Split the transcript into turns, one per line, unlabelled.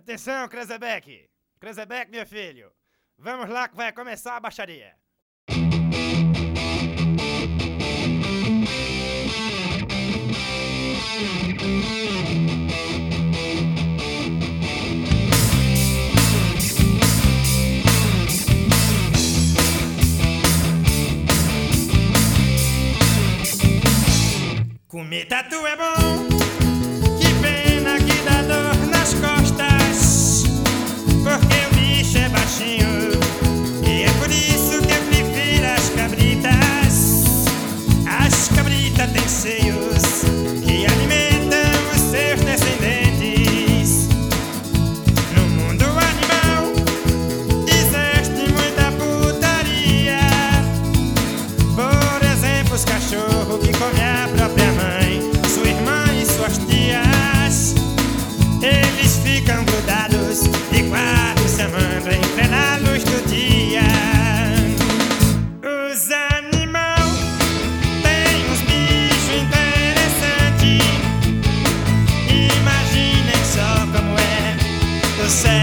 Atenção, Krezebeck! Krezebeck, meu filho! Vamos lá que vai começar a baixaria! Comer tatu é bom, que pena que dá dor nas costas, porque o bicho é baixinho, e é por isso que eu prefiro as cabritas. As cabritas têm seios que alimentam os seus descendentes. No mundo animal existe muita putaria. Por exemplo, os cachorros que comem a própria mãe, sua irmã e suas tias. Eles ficam grudados de quatro se amando em plena luz do dia. Os animais têm uns bichos interessantes. Imaginem só como é o céu.